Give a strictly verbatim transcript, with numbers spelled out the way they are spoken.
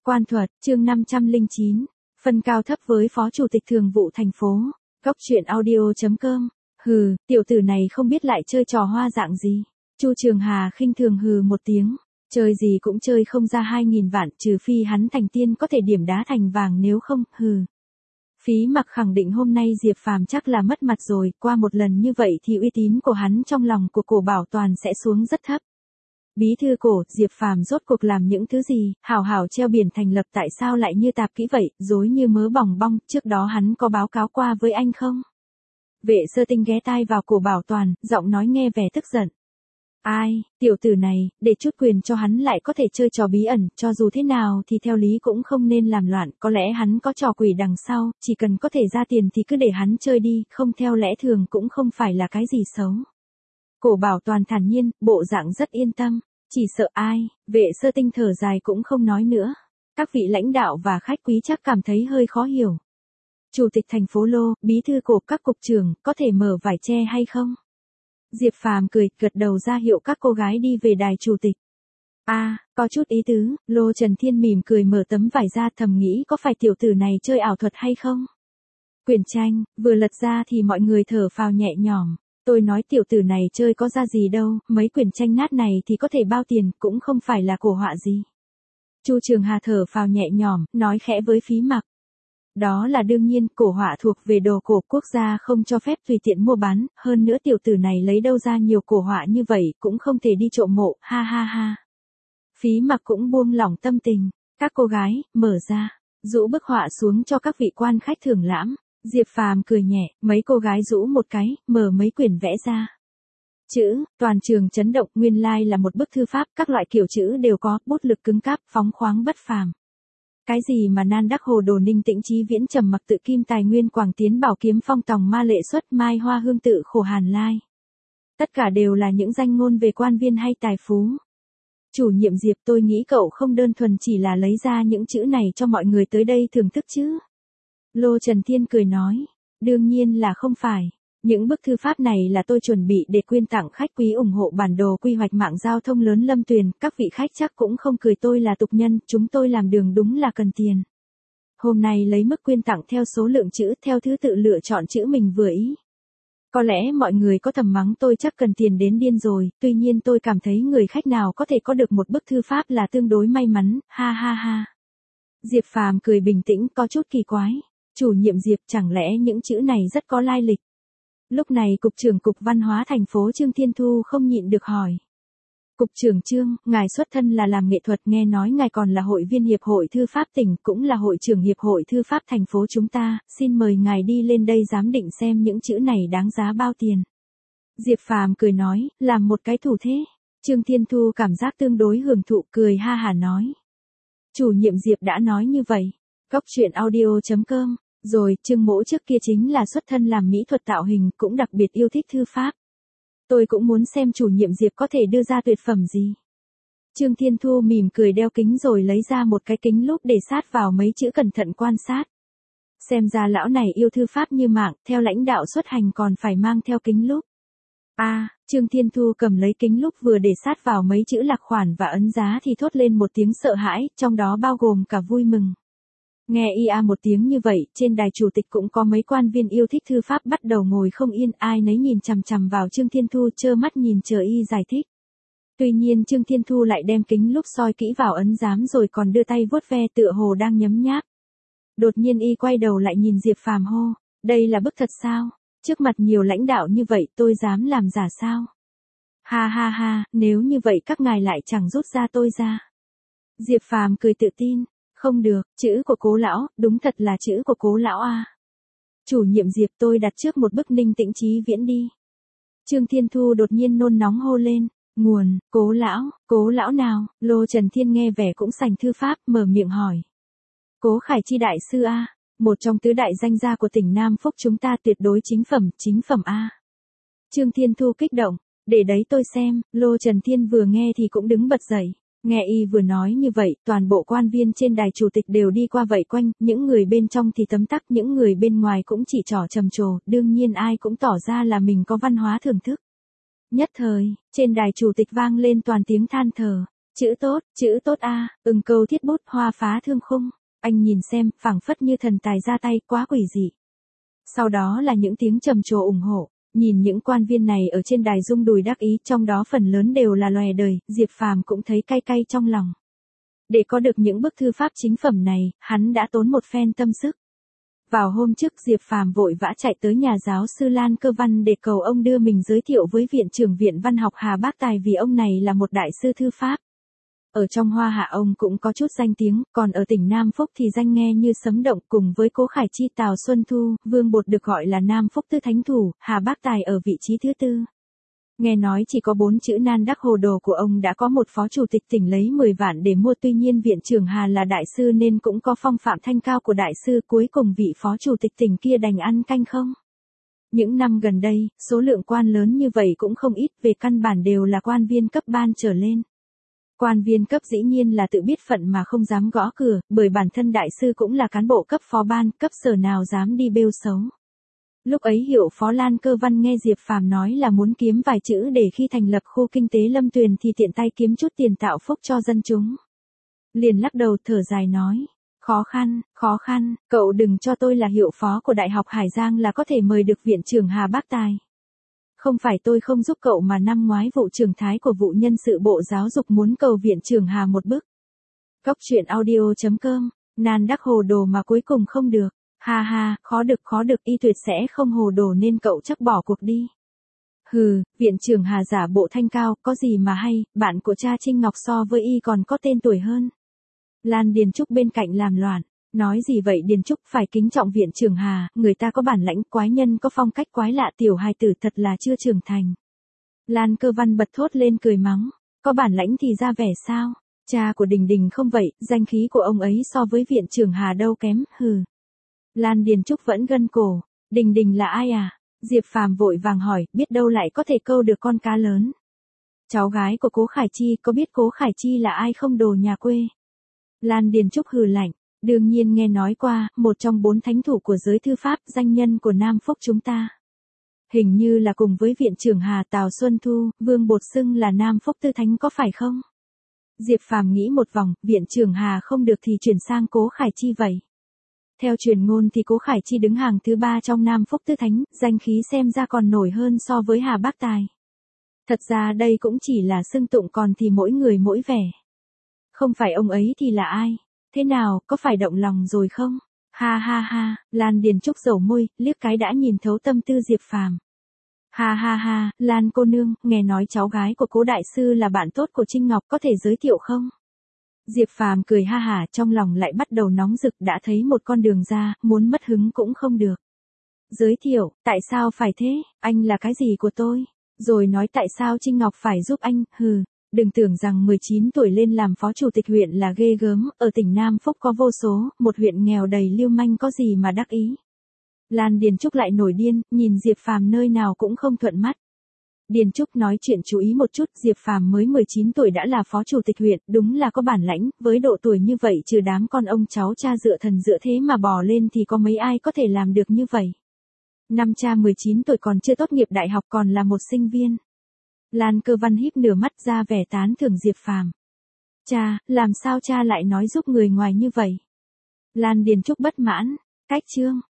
Quan thuật, chương năm trăm lẻ chín, phân cao thấp với Phó Chủ tịch Thường vụ thành phố. Góc truyện audio chấm com. Hừ, tiểu tử này không biết lại chơi trò hoa dạng gì. Chu Trường Hà khinh thường hừ một tiếng. Chơi gì cũng chơi không ra hai nghìn vạn, trừ phi hắn thành tiên có thể điểm đá thành vàng, nếu không, hừ. Phí Mặc khẳng định hôm nay Diệp Phàm chắc là mất mặt rồi, qua một lần như vậy thì uy tín của hắn trong lòng của Cổ Bảo Toàn sẽ xuống rất thấp. Bí thư Cổ, Diệp Phàm rốt cuộc làm những thứ gì, hảo hảo treo biển thành lập tại sao lại như tạp kỹ vậy, dối như mớ bòng bong, trước đó hắn có báo cáo qua với anh không? Vệ Sơ Tinh ghé tai vào Cổ Bảo Toàn, giọng nói nghe vẻ tức giận. Ai, tiểu tử này, để chút quyền cho hắn lại có thể chơi trò bí ẩn, cho dù thế nào thì theo lý cũng không nên làm loạn, có lẽ hắn có trò quỷ đằng sau, chỉ cần có thể ra tiền thì cứ để hắn chơi đi, không theo lẽ thường cũng không phải là cái gì xấu. Cổ Bảo Toàn thản nhiên, bộ dạng rất yên tâm, chỉ sợ ai, Vệ Sơ Tinh thở dài cũng không nói nữa. Các vị lãnh đạo và khách quý chắc cảm thấy hơi khó hiểu. Chủ tịch thành phố Lô, bí thư Cổ, các cục trưởng, có thể mở vải che hay không? Diệp Phàm cười, gật đầu ra hiệu các cô gái đi về đài chủ tịch. A, à, có chút ý tứ, Lô Trần Thiên mỉm cười mở tấm vải ra, thầm nghĩ có phải tiểu tử này chơi ảo thuật hay không? Quyển tranh, vừa lật ra thì mọi người thở phào nhẹ nhõm. Tôi nói tiểu tử này chơi có ra gì đâu, mấy quyển tranh nát này thì có thể bao tiền, cũng không phải là cổ họa gì. Chu Trường Hà thở phào nhẹ nhõm, nói khẽ với Phí Mặc. Đó là đương nhiên, cổ họa thuộc về đồ cổ, quốc gia không cho phép tùy tiện mua bán, hơn nữa tiểu tử này lấy đâu ra nhiều cổ họa như vậy, cũng không thể đi trộm mộ, ha ha ha. Phí Mặc cũng buông lỏng tâm tình, các cô gái, mở ra, rũ bức họa xuống cho các vị quan khách thưởng lãm. Diệp Phàm cười nhẹ, mấy cô gái rũ một cái, mở mấy quyển vẽ ra. Chữ, toàn trường chấn động, nguyên lai là một bức thư pháp, các loại kiểu chữ đều có, bút lực cứng cáp, phóng khoáng bất phàm. Cái gì mà nan đắc hồ đồ ninh tĩnh trí viễn trầm mặc tự kim tài nguyên quảng tiến bảo kiếm phong tòng ma lệ xuất mai hoa hương tự khổ hàn lai. Tất cả đều là những danh ngôn về quan viên hay tài phú. Chủ nhiệm Diệp, tôi nghĩ cậu không đơn thuần chỉ là lấy ra những chữ này cho mọi người tới đây thưởng thức chứ. Lô Trần Thiên cười nói, đương nhiên là không phải. Những bức thư pháp này là tôi chuẩn bị để quyên tặng khách quý ủng hộ bản đồ quy hoạch mạng giao thông lớn Lâm Tuyền, các vị khách chắc cũng không cười tôi là tục nhân, chúng tôi làm đường đúng là cần tiền. Hôm nay lấy mức quyên tặng theo số lượng chữ, theo thứ tự lựa chọn chữ mình vừa ý. Có lẽ mọi người có thầm mắng tôi chắc cần tiền đến điên rồi, tuy nhiên tôi cảm thấy người khách nào có thể có được một bức thư pháp là tương đối may mắn, ha ha ha. Diệp Phàm cười bình tĩnh, có chút kỳ quái. Chủ nhiệm Diệp, chẳng lẽ những chữ này rất có lai lịch? Lúc này Cục trưởng Cục Văn hóa thành phố Trương Thiên Thu không nhịn được hỏi. Cục trưởng Trương, ngài xuất thân là làm nghệ thuật, nghe nói ngài còn là hội viên Hiệp hội Thư pháp tỉnh, cũng là hội trưởng Hiệp hội Thư pháp thành phố chúng ta, xin mời ngài đi lên đây giám định xem những chữ này đáng giá bao tiền. Diệp Phàm cười nói, làm một cái thủ thế. Trương Thiên Thu cảm giác tương đối hưởng thụ, cười ha hả nói. Chủ nhiệm Diệp đã nói như vậy. Góc truyện audio chấm com. Rồi, Trương Mỗ trước kia chính là xuất thân làm mỹ thuật tạo hình, cũng đặc biệt yêu thích thư pháp. Tôi cũng muốn xem chủ nhiệm Diệp có thể đưa ra tuyệt phẩm gì. Trương Thiên Thu mỉm cười đeo kính rồi lấy ra một cái kính lúp để sát vào mấy chữ cẩn thận quan sát. Xem ra lão này yêu thư pháp như mạng, theo lãnh đạo xuất hành còn phải mang theo kính lúp. A, à, Trương Thiên Thu cầm lấy kính lúp vừa để sát vào mấy chữ lạc khoản và ấn giá thì thốt lên một tiếng sợ hãi, trong đó bao gồm cả vui mừng. Nghe y a một tiếng như vậy, trên đài chủ tịch cũng có mấy quan viên yêu thích thư pháp bắt đầu ngồi không yên, ai nấy nhìn chằm chằm vào Trương Thiên Thu trơ mắt nhìn chờ y giải thích. Tuy nhiên Trương Thiên Thu lại đem kính lúp soi kỹ vào ấn giám rồi còn đưa tay vuốt ve tựa hồ đang nhấm nháp. Đột nhiên y quay đầu lại nhìn Diệp Phàm hô, đây là bức thật sao? Trước mặt nhiều lãnh đạo như vậy tôi dám làm giả sao? Ha ha ha, nếu như vậy các ngài lại chẳng rút ra tôi ra. Diệp Phàm cười tự tin. Không được, chữ của Cố lão, đúng thật là chữ của Cố lão a. À. Chủ nhiệm Diệp, tôi đặt trước một bức ninh tĩnh trí viễn đi. Trương Thiên Thu đột nhiên nôn nóng hô lên, nguồn, Cố lão, Cố lão nào? Lô Trần Thiên nghe vẻ cũng sành thư pháp, mở miệng hỏi. Cố Khải Chi đại sư a, à, một trong tứ đại danh gia của tỉnh Nam Phúc chúng ta, tuyệt đối chính phẩm, chính phẩm a. À. Trương Thiên Thu kích động, để đấy tôi xem. Lô Trần Thiên vừa nghe thì cũng đứng bật dậy. Nghe y vừa nói như vậy, toàn bộ quan viên trên đài chủ tịch đều đi qua vây quanh, những người bên trong thì tấm tắc, những người bên ngoài cũng chỉ trỏ trầm trồ, đương nhiên ai cũng tỏ ra là mình có văn hóa thưởng thức. Nhất thời, trên đài chủ tịch vang lên toàn tiếng than thở. Chữ tốt, chữ tốt a, ưng câu thiết bút hoa phá thương khung. Anh nhìn xem, phảng phất như thần tài ra tay, quá quỷ dị. Sau đó là những tiếng trầm trồ ủng hộ. Nhìn những quan viên này ở trên đài rung đùi đắc ý, trong đó phần lớn đều là lòe đời, Diệp Phàm cũng thấy cay cay trong lòng. Để có được những bức thư pháp chính phẩm này, hắn đã tốn một phen tâm sức. Vào hôm trước, Diệp Phàm vội vã chạy tới nhà giáo sư Lan Cơ Văn để cầu ông đưa mình giới thiệu với viện trưởng Viện Văn học Hà Bác Tài, vì ông này là một đại sư thư pháp. Ở trong Hoa Hạ ông cũng có chút danh tiếng, còn ở tỉnh Nam Phúc thì danh nghe như sấm động, cùng với Cố Khải Chi, Tào Xuân Thu, Vương Bột được gọi là Nam Phúc Tư Thánh Thủ, Hà Bác Tài ở vị trí thứ tư. Nghe nói chỉ có bốn chữ nan đắc hồ đồ của ông đã có một phó chủ tịch tỉnh lấy mười vạn để mua, tuy nhiên viện trưởng Hà là đại sư nên cũng có phong phạm thanh cao của đại sư, cuối cùng vị phó chủ tịch tỉnh kia đành ăn canh không. Những năm gần đây, số lượng quan lớn như vậy cũng không ít, về căn bản đều là quan viên cấp ban trở lên. Quan viên cấp dĩ nhiên là tự biết phận mà không dám gõ cửa, bởi bản thân đại sư cũng là cán bộ cấp phó ban, cấp sở nào dám đi bêu xấu. Lúc ấy hiệu phó Lan Cơ Văn nghe Diệp Phàm nói là muốn kiếm vài chữ để khi thành lập khu kinh tế Lâm Tuyền thì tiện tay kiếm chút tiền tạo phúc cho dân chúng. Liền lắc đầu thở dài nói, khó khăn, khó khăn, cậu đừng cho tôi là hiệu phó của Đại học Hải Giang là có thể mời được viện trưởng Hà Bác Tài. Không phải tôi không giúp cậu mà năm ngoái vụ trưởng Thái của vụ nhân sự Bộ Giáo dục muốn cầu viện trưởng Hà một bức. Cóc truyện audio chấm com, nan đắc hồ đồ mà cuối cùng không được. Ha ha, khó được khó được, y tuyệt sẽ không hồ đồ nên cậu chắc bỏ cuộc đi. Hừ, viện trưởng Hà giả bộ thanh cao, có gì mà hay, bạn của cha Trinh Ngọc so với y còn có tên tuổi hơn. Lan Điền Trúc bên cạnh làm loạn, nói gì vậy Điền Trúc, phải kính trọng viện trưởng Hà, người ta có bản lãnh, quái nhân có phong cách quái lạ, tiểu hài tử thật là chưa trưởng thành. Lan Cơ Văn bật thốt lên cười mắng, có bản lãnh thì ra vẻ sao, cha của Đình Đình không vậy, danh khí của ông ấy so với viện trưởng Hà đâu kém, hừ. Lan Điền Trúc vẫn gân cổ, Đình Đình là ai à? Diệp Phàm vội vàng hỏi, biết đâu lại có thể câu được con cá lớn. Cháu gái của Cố Khải Chi, có biết Cố Khải Chi là ai không, đồ nhà quê? Lan Điền Trúc hừ lạnh, đương nhiên nghe nói qua, một trong bốn thánh thủ của giới thư pháp, danh nhân của Nam Phúc chúng ta. Hình như là cùng với viện trưởng Hà, Tào Xuân Thu, Vương Bột xưng là Nam Phúc Tư Thánh có phải không? Diệp Phàm nghĩ một vòng, viện trưởng Hà không được thì chuyển sang Cố Khải Chi vậy. Theo truyền ngôn thì Cố Khải Chi đứng hàng thứ ba trong Nam Phúc Tư Thánh, danh khí xem ra còn nổi hơn so với Hà Bác Tài. Thật ra đây cũng chỉ là xưng tụng, còn thì mỗi người mỗi vẻ. Không phải ông ấy thì là ai? Thế nào, có phải động lòng rồi không? Ha ha ha, Lan Điền Trúc dầu môi, liếc cái đã nhìn thấu tâm tư Diệp Phàm. Ha ha ha, Lan cô nương, nghe nói cháu gái của Cố đại sư là bạn tốt của Trinh Ngọc, có thể giới thiệu không? Diệp Phàm cười ha hả, trong lòng lại bắt đầu nóng rực, đã thấy một con đường ra, muốn mất hứng cũng không được. Giới thiệu, tại sao phải thế, anh là cái gì của tôi? Rồi nói tại sao Trinh Ngọc phải giúp anh, hừ, đừng tưởng rằng mười chín tuổi lên làm phó chủ tịch huyện là ghê gớm, ở tỉnh Nam Phúc có vô số, một huyện nghèo đầy lưu manh có gì mà đắc ý. Lan Điền Trúc lại nổi điên, nhìn Diệp Phàm nơi nào cũng không thuận mắt. Điền Trúc nói chuyện chú ý một chút, Diệp Phàm mới mười chín tuổi đã là phó chủ tịch huyện, đúng là có bản lãnh, với độ tuổi như vậy trừ đám con ông cháu cha dựa thần dựa thế mà bò lên thì có mấy ai có thể làm được như vậy. Năm cha mười chín tuổi còn chưa tốt nghiệp đại học, còn là một sinh viên. Lan Cơ Văn híp nửa mắt ra vẻ tán thưởng Diệp Phàm. Cha, làm sao cha lại nói giúp người ngoài như vậy? Lan Điền Trúc bất mãn, cách chương.